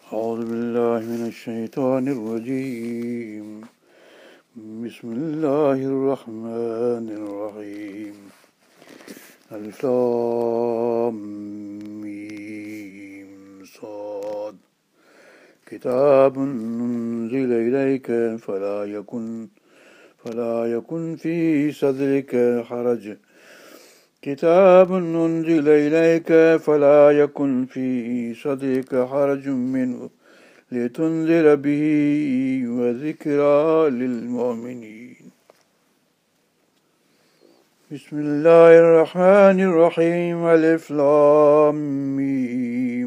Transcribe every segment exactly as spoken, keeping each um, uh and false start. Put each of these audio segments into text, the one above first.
أعوذ بالله من الشيطان الرجيم. بسم الله الرحمن الرحيم. ألف لام ميم صاد. كتاب أنزل إليك فلا يكن فلا يكن في صدرك حرج كتاب أنزل إليك فلا يكن في صدرك حرج منه لتنذر به وذكرى للمؤمنين. بسم الله الرحمن الرحيم. ألف لام ميم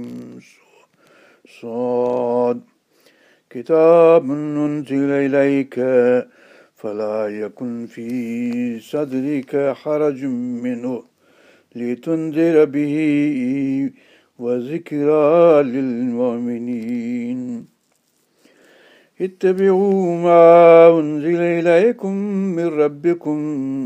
صاد. كتاب أنزل إليك فلا يكن في صدرك حرج منه لتنذر به وذكرى للمؤمنين. اتبعوا ما أنزل إليكم من ربكم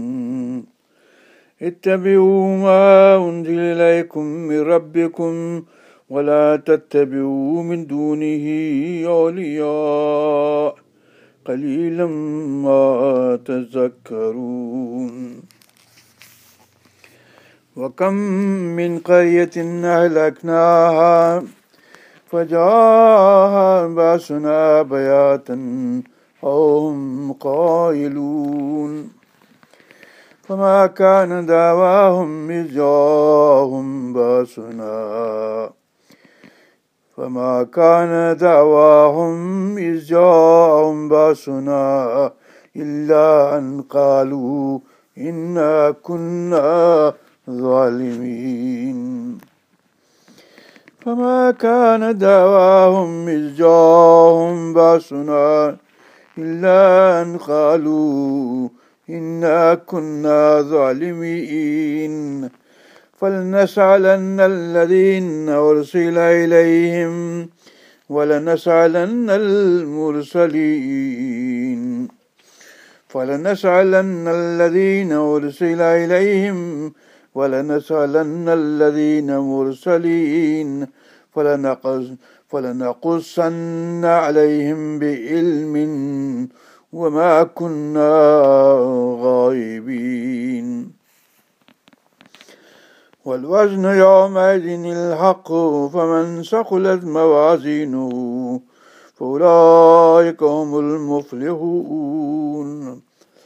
اتبعوا ما أنزل إليكم من ربكم ولا تتبعوا من دونه أولياء قليلا ما تذكرون. وكم من قرية أهلكناها فجاءها بأسنا بياتا وهم قائلون فما كان دعواهم إذ جاءهم بأسنا فما كان دعواهم إذ جاءهم بأسنا إلا أن قالوا إنا كنا ظالمين. فما كان دعواهم إذ جاءهم بأسنا إلا أن قالوا إنا كنا ظالمين. فلنسألن الذين أرسل إليهم ولنسألن المرسلين فلنسألن الذين أرسل إليهم ولنسألن الذين مرسلين فلنقص فلنقصن عليهم بعلم وما كنا غائبين. والوزن يومئذ الحق فمن ثقلت موازينه فأولئك هم المفلحون.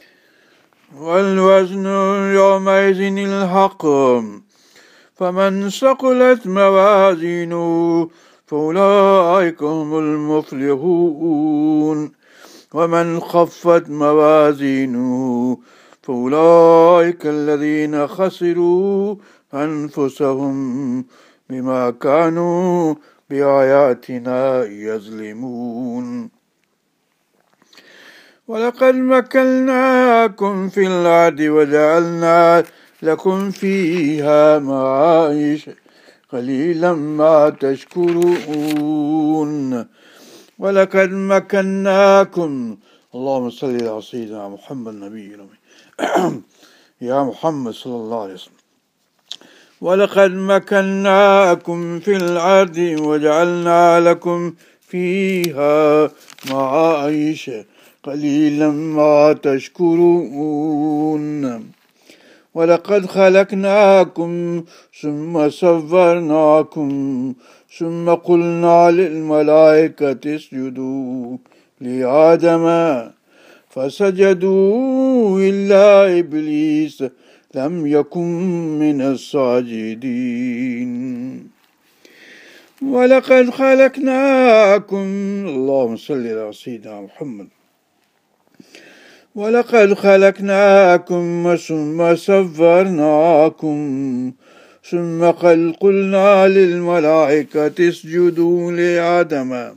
والوزن يومئذ الحق فمن ثقلت موازينه فأولئك هم المفلحون. ومن خفت موازينه فأولئك الذين خسروا أنفسهم بما كانوا بآياتنا يظلمون. ولقد مكناكم في الأرض وجعلنا لكم فيها معايش قليلا ما تشكرون. ولقد مكناكم اللهم صل على سيدنا محمد النبي الأمي يا محمد صلى الله عليه وسلم. ولقد مكناكم في الأرض وجعلنا لكم فيها معايش قليلا ما تشكرون. ولقد خلقناكم ثم صورناكم ثم قلنا للملائكة اسجدوا لآدم فسجدوا إلا إبليس لم يكن من الساجدين. ولقد خلقناكم اللهم صل على سيدنا محمد. ولقد خلقناكم ثم صورناكم ثم قلنا للملائكة اسجدوا لآدم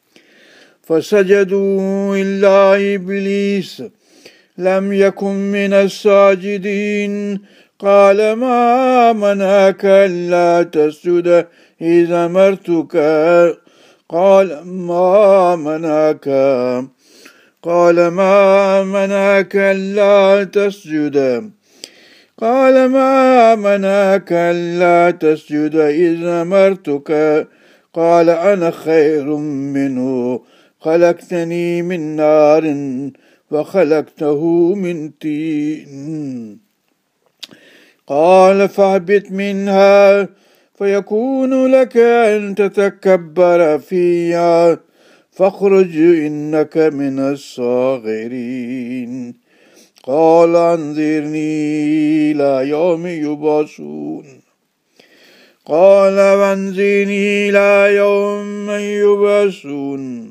فسجدوا إلا إبليس لم يكن من الساجدين. قال ما منعك ألا تسجد إذ أمرتك قال ما منعك قال ما منعك ألا تسجد قال ما منعك ألا تسجد إذ أمرتك قال أنا خير منه خلقتني من نار وخلقته من طين قال فاهبط منها فيكون لك أن تتكبر فيها فاخرج إنك من الصاغرين قال أنظرني إلى يوم يبعثون قال وأنظرني إلى يوم يبعثون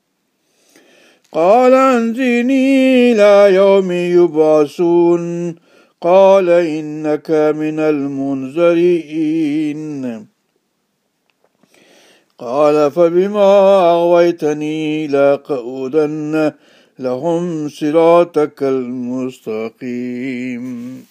قال أنظرني إلى يوم يبعثون قال إنك من المنذرين قال فبما أغويتني لأقعدن لهم صراطك المستقيم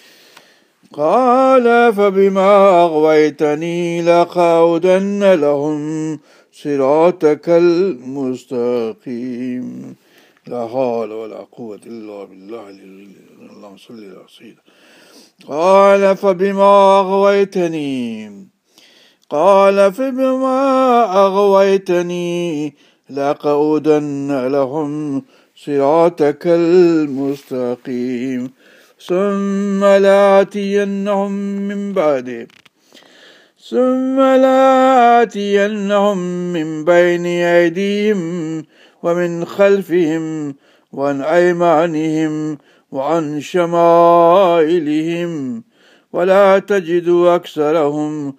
قال فبما أغويتني لأقعدن لهم صراطك المستقيم لا حول ولا قوة إلا بالله اللهم صل على سيدنا قال فبما أغويتني قال فبما أغويتني لأقعدن لهم صراطك المستقيم ثم لآتينهم من بعده ثم لآتينهم من بين أيديهم ومن خلفهم وعن أيمانهم وعن شمائلهم ولا تجد أكثرهم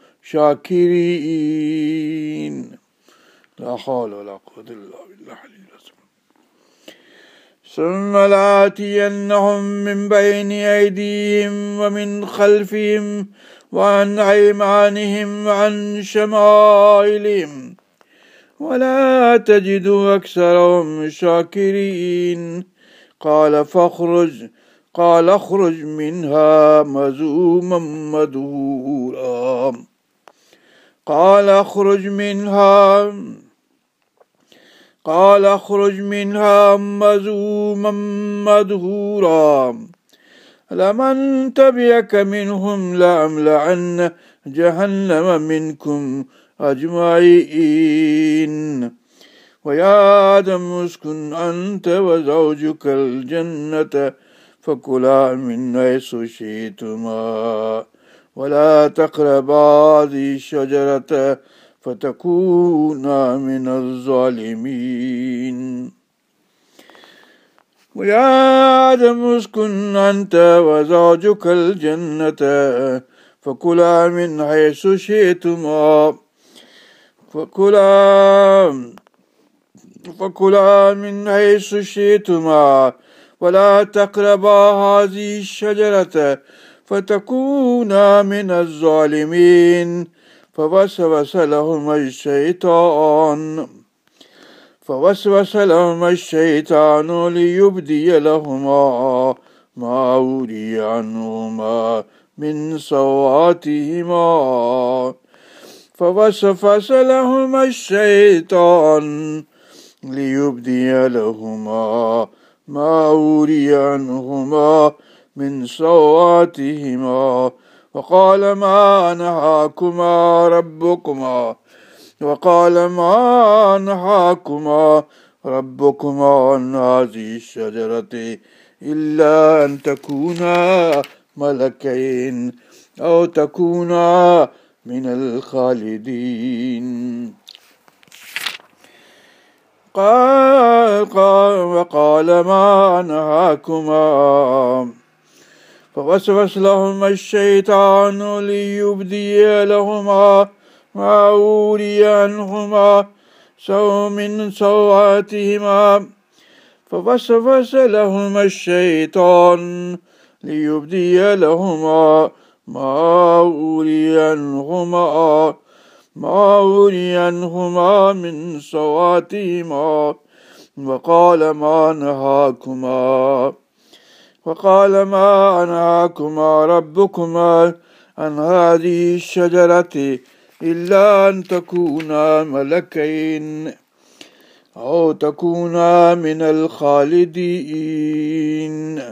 شاكرين لا حول ولا قوة إلا بالله ثم لآتينهم من بين أيديهم ومن خلفهم وعن أيمانهم وعن شمائلهم ولا تجد أكثرهم شاكرين قال فاخرج قال اخرج منها مذءوما مدحورا قال اخرج منها قال اخرج منها مذءوما مدحورا لمن تبعك منهم لأملأن جهنم منكم أجمعين ويا آدم اسكن أنت وزوجك الجنة فكلا من حيث شئتما ولا تقربا هذه الشجرة فتكونا من الظالمين ويا آدم اسكن أنت وزوجك الجنة فكلا من حيث شئتما فكلا فكلا من حيث شئتما ولا تقربا هذه الشجرة فتكونا من الظالمين فوسوس لهما الشيطان فوسوس لهما الشيطان ليبدي لهما ما وري عنهما من سوآتهما فوسوس لهما الشيطان ليبدي لهما ما وري عنهما من سوآتهما وقال ما نهاكما ربكما وقال ما نهاكما ربكما عن هذه الشجرة إلا أن تكونا ملكين أو تكونا من الخالدين قال قال وقال ما نهاكما فوسوس لهما الشيطان ليبدي لهما ما وري عنهما من سوآتهما فوسوس لهما الشيطان ليبدي لهما ما وري عنهما ما وري عنهما من سوآتهما وقال ما نهاكما وقال ما نهاكما ربكما عن هذه الشجرة إلا أن تكونا ملكين أو تكونا من الخالدين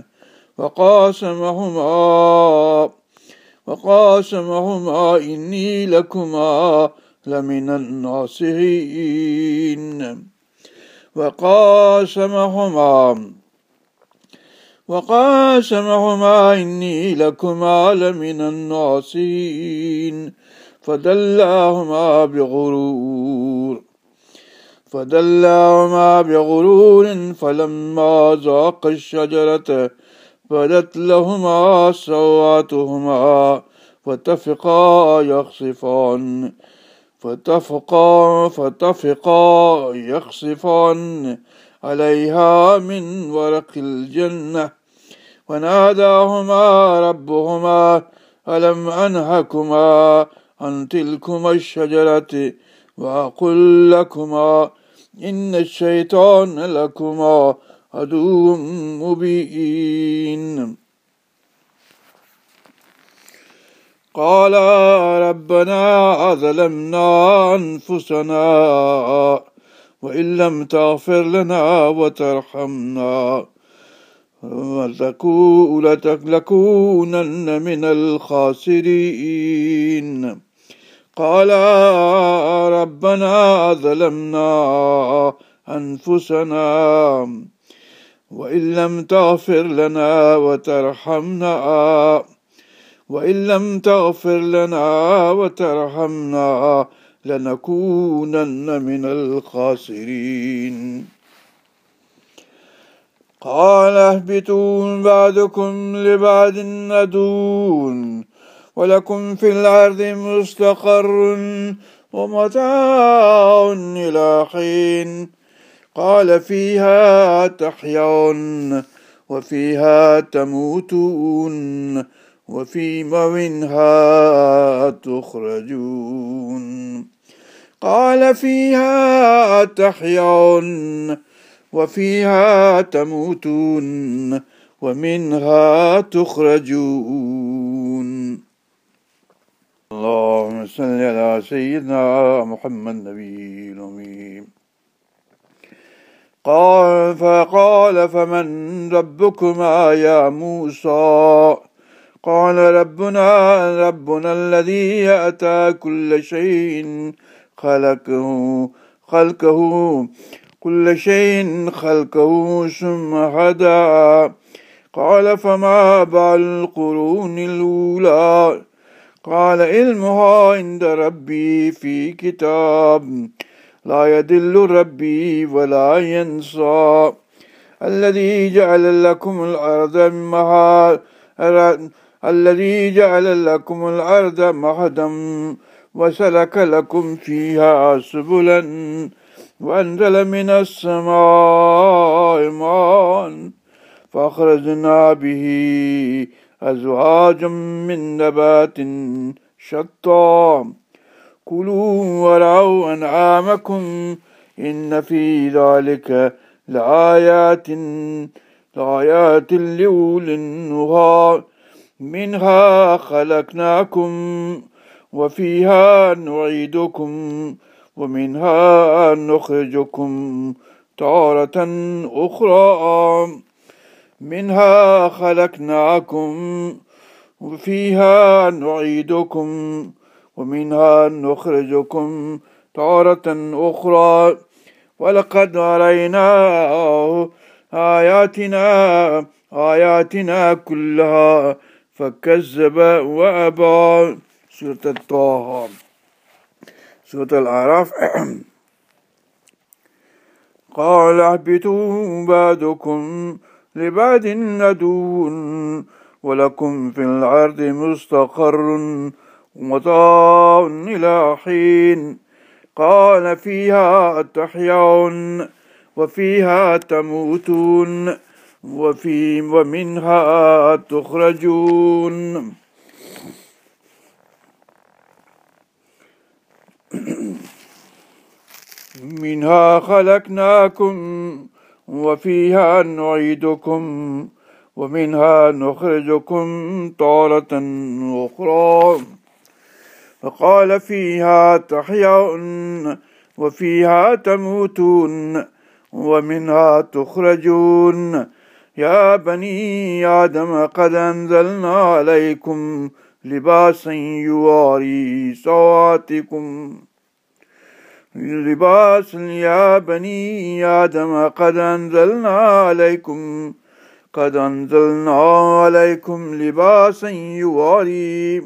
وقاسمهما وقاسمهما إني لكما لمن الناصحين وقاسمهما وقاسمهما إني لكما لمن الناصحين فدلاهما بغرور فدلاهما بغرور فلما ذاقا الشجرة بدت لهما سوآتهما فطفقا يخصفان فطفقا فطفقا يخصفان عليها من ورق الجنة وناداهما ربهما ألم أنهكما عن تلكما الشجرة وأقل لكما إن الشيطان لكما عدو مبين قال ربنا ظلمنا أنفسنا وإن لم تغفر لنا وترحمنا لتكونن من الخاسرين قال ربنا ظلمنا أنفسنا وإن لم تغفر لنا وترحمنا وإن لم تغفر لنا وترحمنا لنكونن من الخاسرين قال اهبطوا بعضكم لبعض عدو ولكم في الأرض مستقر ومتاع إلى حين قال فيها تحيون وفيها تموتون وفيما منها تخرجون قال فيها تحيون وفيها تموتون ومنها تخرجون اللهم صل على سيدنا محمد النبي الأمي قال فقال فمن ربكما يا موسى قال ربنا ربنا الذي أتى كل شيء خلقه خلقه كل شيء خلقه ثم هدى قال فما بال القرون الأولى قال علمها عند ربي في كتاب لا يضل ربي ولا ينسى الذي جعل لكم الأرض مهادا الذي جعل لكم الأرض مهدا وسلك لكم فيها سبلا وأنزل من السماء ماء فأخرجنا به أزواجا من نبات شتى كلوا ورعوا أنعامكم إن في ذلك لآيات لآيات لأولي النهى منها خلقناكم وفيها نعيدكم ومنها نخرجكم تارة أخرى منها خلقناكم وفيها نعيدكم ومنها نخرجكم تارة أخرى ولقد أريناه آياتنا آياتنا كلها فكذب وأبى سورة الطه سورة الأعراف قال اهبطوا بعضكم لبعض عدو ولكم في الأرض مستقر ومتاع إلى حين قال فيها تحيون وفيها تموتون وفي ومنها تخرجون منها خلقناكم وفيها نعيدكم ومنها نخرجكم تارة أخرى فقال فيها تحيون وفيها تموتون ومنها تخرجون يا بني آدم قد أنزلنا عليكم لباسا يواري سوآتكم لباس يا بني آدم قد أنزلنا عليكم قد أنزلنا عليكم لباسا يواري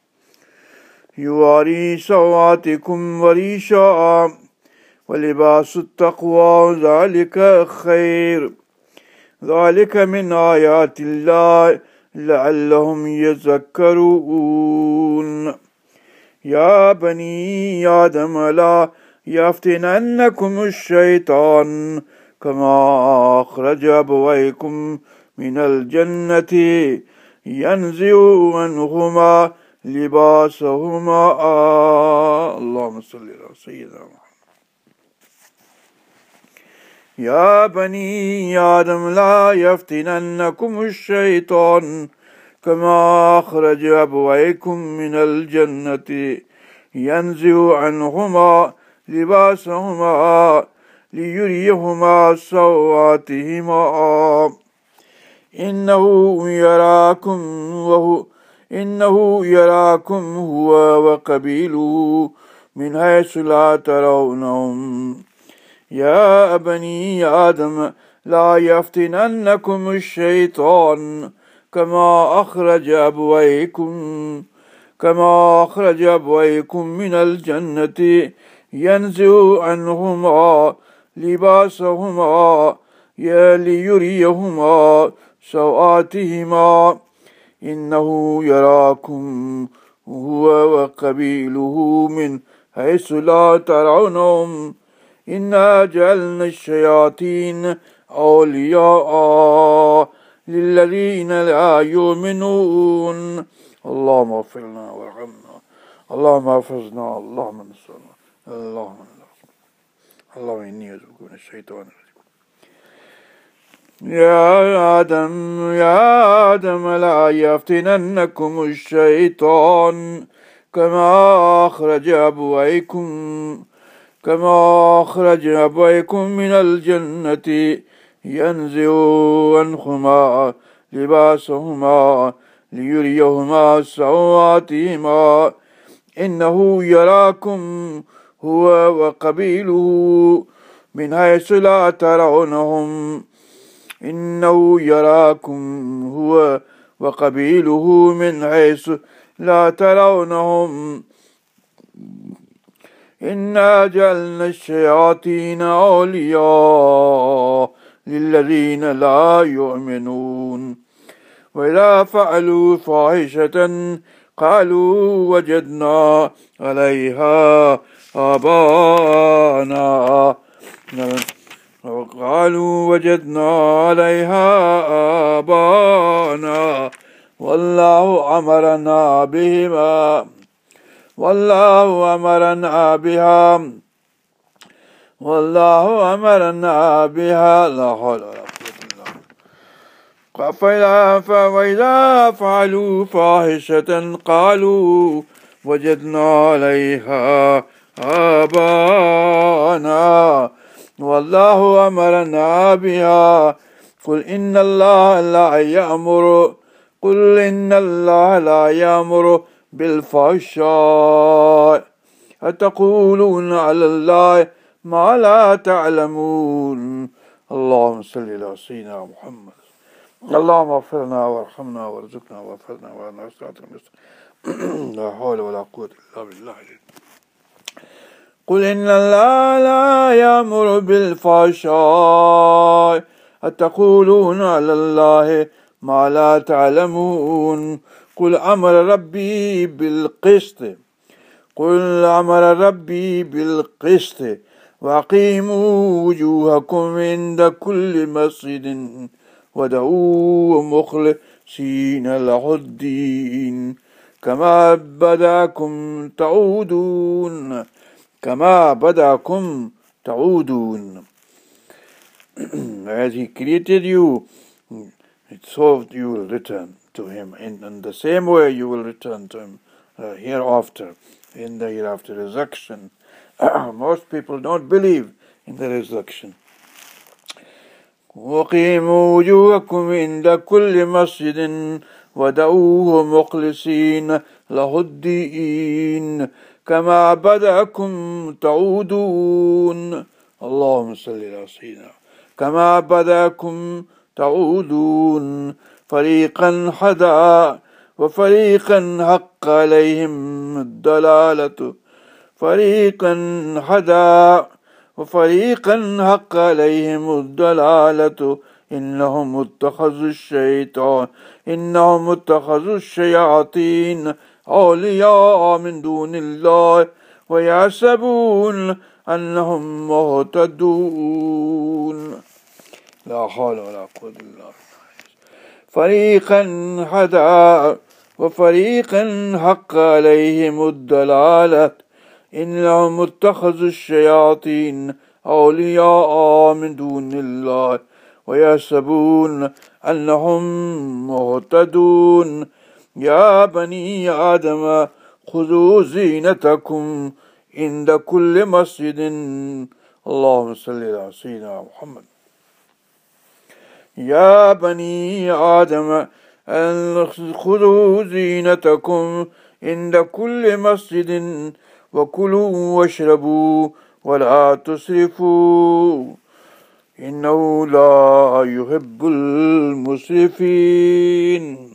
يواري سوآتكم وريشا ولباس التقوى ذلك خير ذلك من آيات الله لعلهم يذكرون يا بني آدم لا يفتننكم الشيطان كما أخرج أبويكم من الجنة ينزع عنهما لباسهما اللهم صل على سيدنا محمد يا بني آدم لا يفتننكم الشيطان كما أخرج أبويكم من الجنة ينزع عنهما لباسهما ليريهما سوآتهما إنه يراكم وهو إنه يراكم هو وقبيله من حيث لا ترونهم يا بني آدم لا يفتننكم الشيطان كما أخرج أبويكم كما أخرج أبويكم من الجنة ينزع عنهما لباسهما ليريهما سوآتهما إنه يراكم هو وقبيله من حيث لا ترونهم إنا جعلنا الشياطين أولياء للذين لا يؤمنون اللهم اغفر لنا وارحمنا اللهم احفظنا اللهم انصرنا اللهم اللهم إني أعوذ بك من الشيطان الرجيم يا آدم يا آدم لا يفتننكم الشيطان كما أخرج أبويكم كما أخرج أبويكم من الجنة ينزع عنهما لباسهما ليريهما سوآتهما إنه يراكم هو وقبيله من حيث لا ترونهم إنه يراكم هو وقبيله من حيث لا ترونهم إنا جعلنا الشياطين أولياء للذين لا يؤمنون وإذا فعلوا فاحشة قالوا وجدنا عليها آباءنا وقالوا وجدنا عليها آباءنا والله أمرنا بهما والله أمرنا بها والله أمرنا بها لا حول ولا قوة إلا بالله وإذا فعلوا فاحشة قالوا وجدنا عليها آباءنا والله أمرنا بها قل إن الله لا يأمر قل إن الله لا يأمر بالفحشاء أتقولون على الله ما لا تعلمون اللهم صل على سيدنا محمد اللهم اغفر لنا وارحمنا وارزقنا واغفرنا وارنا صراط المستقيم لا حول ولا قوة إلا بالله قل إن الله لا يأمر بالفحشاء أتقولون على الله ما لا تعلمون قل أمر ربي بالقسط قل أمر ربي بالقسط وأقيموا وجوهكم عند كل مسجد ودعوه مخلصين له الدين كما بدأكم تعودون كما بدأكم تعودون As he created you, so you will return to him. In, in the same way you will return to him uh, hereafter, in the hereafter resurrection. Most people don't believe in the resurrection. وَقِيمُوا وُجُوهَكُمْ عِنْدَ كُلِّ مَسْجِدٍ وَدَعُوهُ مُخْلِصِينَ لَهُ الدِّينَ كما بدأكم تعودون. اللهم صل على سيدنا. كما بدأكم تعودون. فريقا هدى وفريقا حق عليهم الضلالة. فريقا هدى وفريقا حق عليهم الضلالة. إنهم اتخذوا الشيطان إنهم اتخذوا الشياطين أولياء من دون الله ويحسبون أنهم مهتدون. لا حول ولا قوة إلا بالله. فريقا هدى وفريقا حق عليهم الضلالة. إنهم اتخذوا الشياطين أولياء من دون الله ويحسبون أنهم مهتدون. يا بني آدم خذوا زينتكم عند كل مسجد. اللهم صل على سيدنا محمد. يا بني آدم خذوا زينتكم عند كل مسجد وكلوا واشربوا ولا تسرفوا إنه لا يحب المسرفين.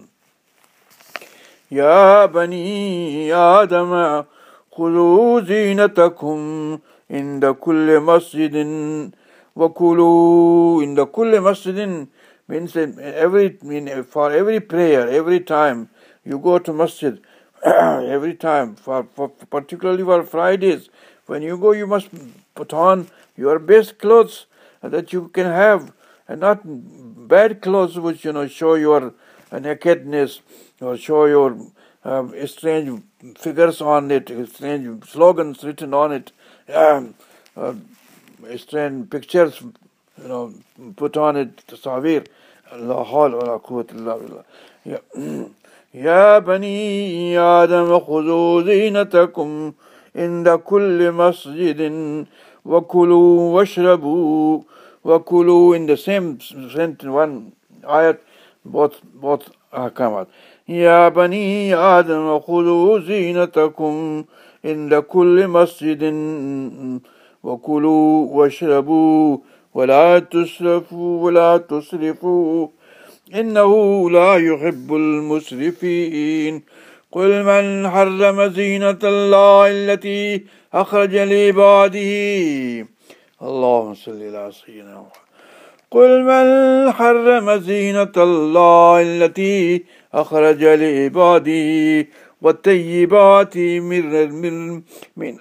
يا بني آدم خذوا زينتكم عند كل مسجد وكلوا. عند كل مسجد means every mean for every prayer, every time you go to masjid, every time for, for particularly for Fridays, when you go you must put on your best clothes that you can have, and not bad clothes which you know show your nakedness or show your uh, strange figures on it, strange slogans written on it, um, uh, strange pictures, you know, put on it. Tasawir. La hawla wa la quwwata illa billah. Ya bani Adam khudhu zinatakum inda kulli masjidin wa kulu washrabu wa kulu. In the same sentence, one ayat, both both ahkamat. Ya bani Adam khudhu zinatakum inda kulli masjidin wa kulu washrabu ولا تسرفوا ولا تسرفوا إنه لا يحب المسرفين. قل من حرم زينة الله التي أخرج لعباده. اللهم صل على سيدنا محمد. قل من حرم زينة الله التي أخرج لعباده والطيبات من من من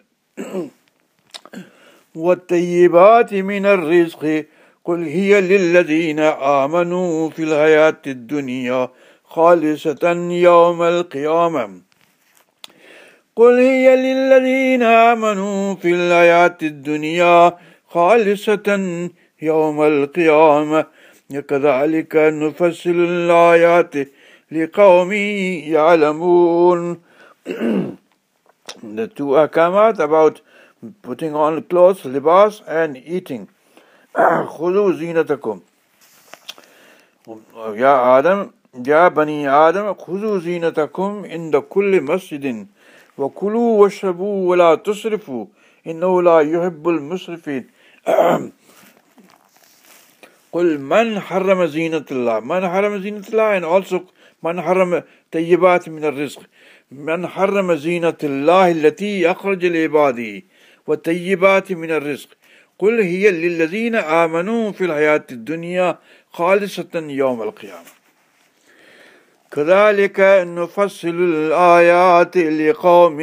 والطيبات من الرزق. قل هي للذين آمنوا في الحياة الدنيا خالصة يوم القيامة. قل هي للذين آمنوا في الحياة الدنيا خالصة يوم القيامة كذلك نفصل الآيات لقوم يعلمون. The two ahkamat about putting on clothes, libas, and eating. خذوا زينتكم. يا آدم يا بني آدم خذوا زينتكم عند كل مسجد وكلوا واشربوا ولا تسرفوا إنه لا يحب المسرفين. قل من حرم زينة الله. من حرم زينة الله, and also من حرم طيبات من الرزق. من حرم زينة الله التي أخرج لعباده والطيبات من الرزق. قل هي للذين آمنوا في الحياة الدنيا خالصة يوم القيامة كذلك نفصل الآيات لقوم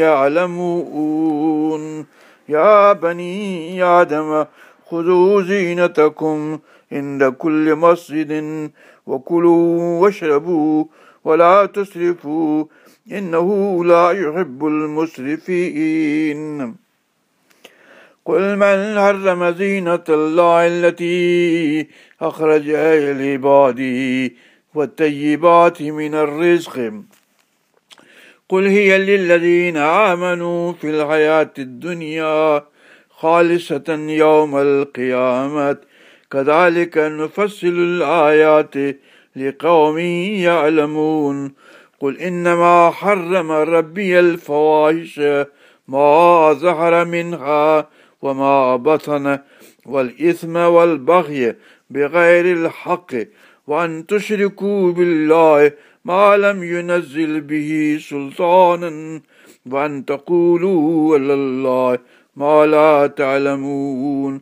يعلمون. يا بني آدم خذوا زينتكم عند كل مسجد وكلوا واشربوا ولا تسرفوا إنه لا يحب المسرفين. قل من حرم زينة الله التي أخرج لعباده والطيبات من الرزق. قل هي للذين آمنوا في الحياة الدنيا خالصة يوم القيامة كذلك نفصل الآيات لقوم يعلمون. قل إنما حرم ربي الفواحش ما ظهر منها وما بطن والإثم والبغي بغير الحق وأن تشركوا بالله ما لم ينزل به سلطانا وأن تقولوا على الله ما لا تعلمون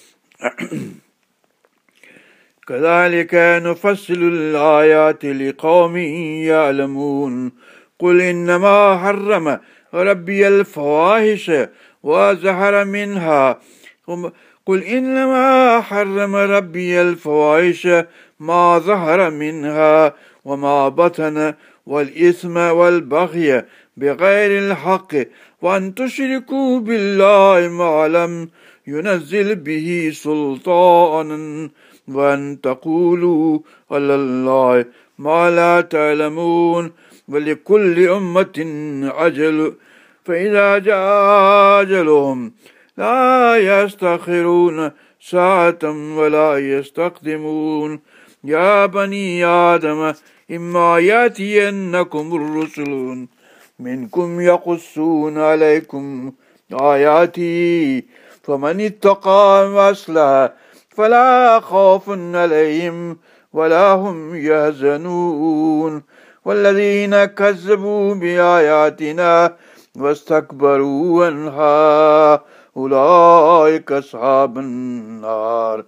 كذلك نفصل الآيات لقوم يعلمون قل إنما حرم ربي الفواحش وظهر منها قل إنما حرم ربي الفواحش ما ظهر منها وما بطن والإثم والبغي بغير الحق وأن تشركوا بالله ما لم ينزل به سلطانا وأن تقولوا على الله ما لا تعلمون ولكل أمة أجل فإذا جاء أجلهم لا يستأخرون ساعة ولا يستقدمون يا بني آدم إما يأتينكم الرسل منكم يقصون عليكم آياتي فمن اتقى وأصلح فلا خوف عليهم ولا هم يحزنون والذين كذبوا بآياتنا واستكبروا عنها أولئك أصحاب النار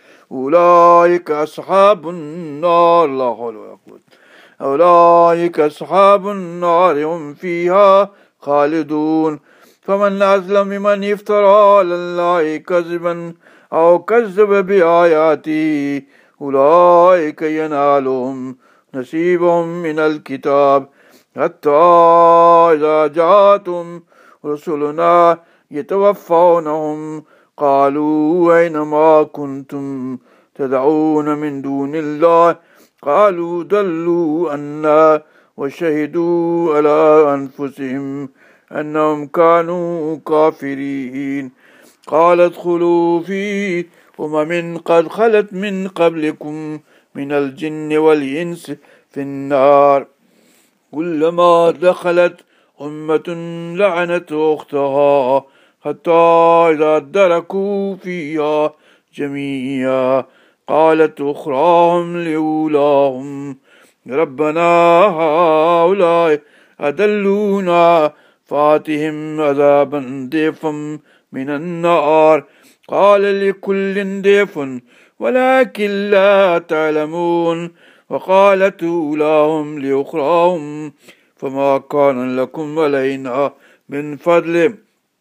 أولئك أصحاب النار لا حول ولا قوة أولئك أصحاب النار هم فيها خالدون فمن أظلم ممن افترى على الله كذبا أو كذب بآياته أولئك ينالهم نصيبهم من الكتاب حتى إذا جاءتهم رسلنا يتوفونهم قالوا أين ما كنتم تدعون من دون الله قالوا ضلوا عنا وشهدوا على أنفسهم أنهم كانوا كافرين قال ادخلوا في أمم قد خلت من قبلكم من الجن والإنس في النار كلما دخلت أمة لعنت أختها حتى إذا ادركوا فيها جميعا قالت أخراهم لأولاهم ربنا هؤلاء أضلونا فآتهم عذابا ضعفا من النار قال لكل ضعف ولكن لا تعلمون وقالت أولاهم لأخراهم فما كان لكم علينا من فضل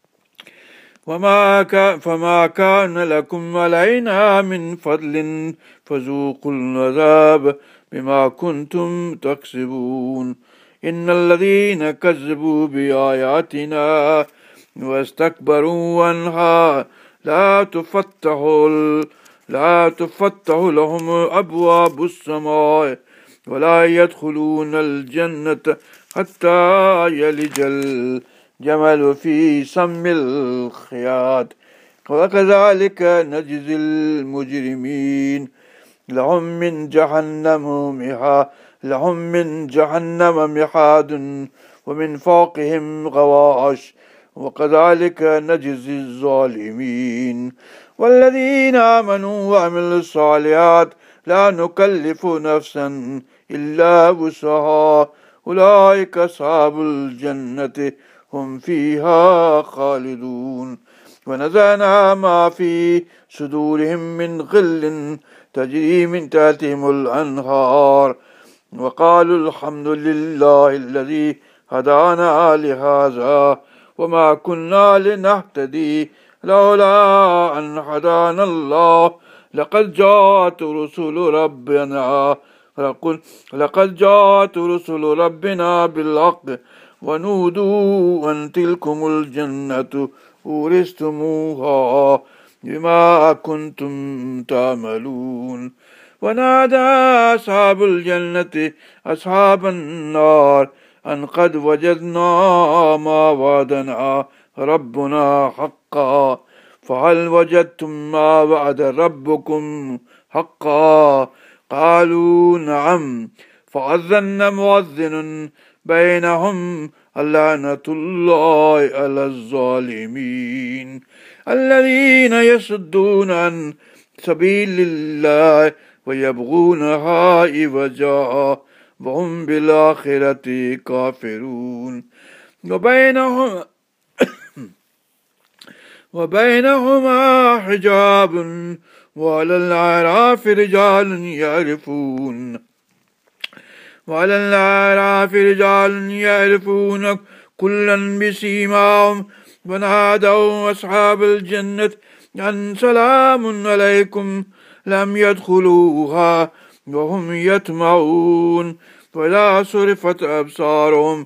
وما كان فما كان لكم علينا من فضل فذوقوا العذاب بما كنتم تكسبون إن الذين كذبوا بآياتنا واستكبروا عنها لا تفتح لا تفتح لهم أبواب السماء ولا يدخلون الجنة حتى يلج الجمل في سم الخياط وكذلك نجزي المجرمين لهم من جهنم مهاد لهم من جهنم مهاد ومن فوقهم غواش وكذلك نجزي الظالمين والذين آمنوا وعملوا الصالحات لا نكلف نفسا إلا وسعها أولئك أصحاب الجنة هم فيها خالدون ونزعنا ما في صدورهم من غل تجري من تحتهم الأنهار وقالوا الحمد لله الذي هدانا لهذا وما كنا لنهتدي لولا أن هدانا الله لقد جاءت رسل ربنا لقد جاءت رسل ربنا بالحق ونودوا أن تلكم الجنة أورثتموها بما كنتم تعملون ونادى أصحاب الجنة أصحاب النار أن قد وجدنا ما وعدنا ربنا حقا فهل وجدتم ما وعد ربكم حقا قالوا نعم فأذن مؤذن بينهم لعنة الله على الظالمين الذين يصدون عن سبيل الله ويبغونها عوجا وهم بالآخرة كافرون وبينهم وبينهما حجاب وعلى الأعراف رجال يعرفون وعلى الأعراف رجال يعرفون كلا بسيماهم ونادوا أصحاب الجنة أن سلام عليكم لم يدخلوها وهم يطمعون ولا صرفت أبصارهم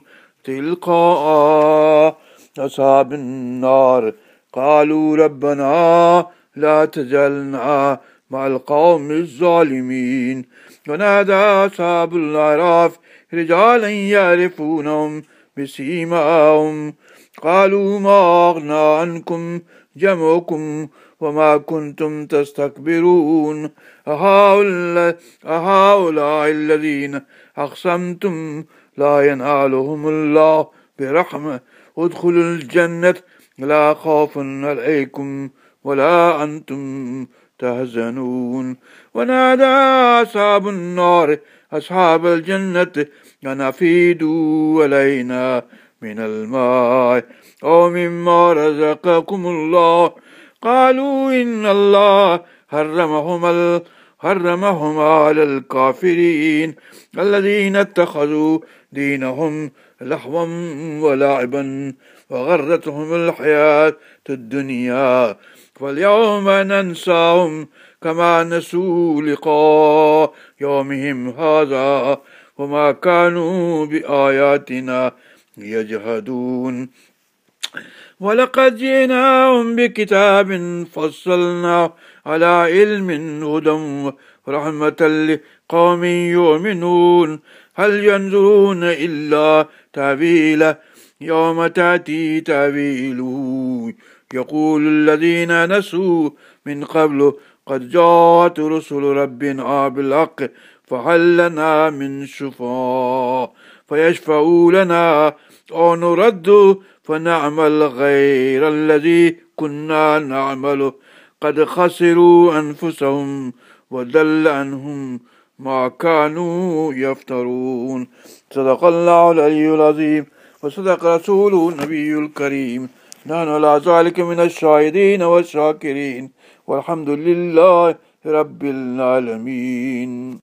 تلقاء أصحاب النار قالوا ربنا لا تجعلنا مع القوم الظالمين ونادى أصحاب الأعراف رجالا يعرفونهم بسيماهم قالوا ما أغنى عنكم جمعكم وما كنتم تستكبرون أهؤلاء, أهؤلاء الذين أقسمتم لا ينالهم الله برحمة ادخلوا الجنة لا خوف عليكم ولا أنتم تحزنون ونادى أصحاب النار أصحاب الجنة أن أفيدوا علينا من الماء أو مما رزقكم الله قالوا إن الله حرمهما حرمهما على الكافرين الذين اتخذوا دينهم لهوا ولعبا وغرتهم الحياة الدنيا فاليوم ننساهم كما نسوا لقاء يومهم هذا وما كانوا بآياتنا يجحدون ولقد جئناهم بكتاب فصلنا على علم هدى ورحمة لقوم يؤمنون هل ينظرون إلا تأويله يوم تأتي تأويله يقول الذين نسوا من قبل قد جاءت رسل ربنا بالحق فهل لنا من شفاء فيشفعوا لنا أو نرد فنعمل غير الذي كنا نعمل قد خسروا أنفسهم وضل عنهم ما كانوا يفترون صدق الله العلي العظيم وصدق رسوله النبي الكريم نحن على ذلك من الشاهدين والشاكرين والحمد لله رب العالمين.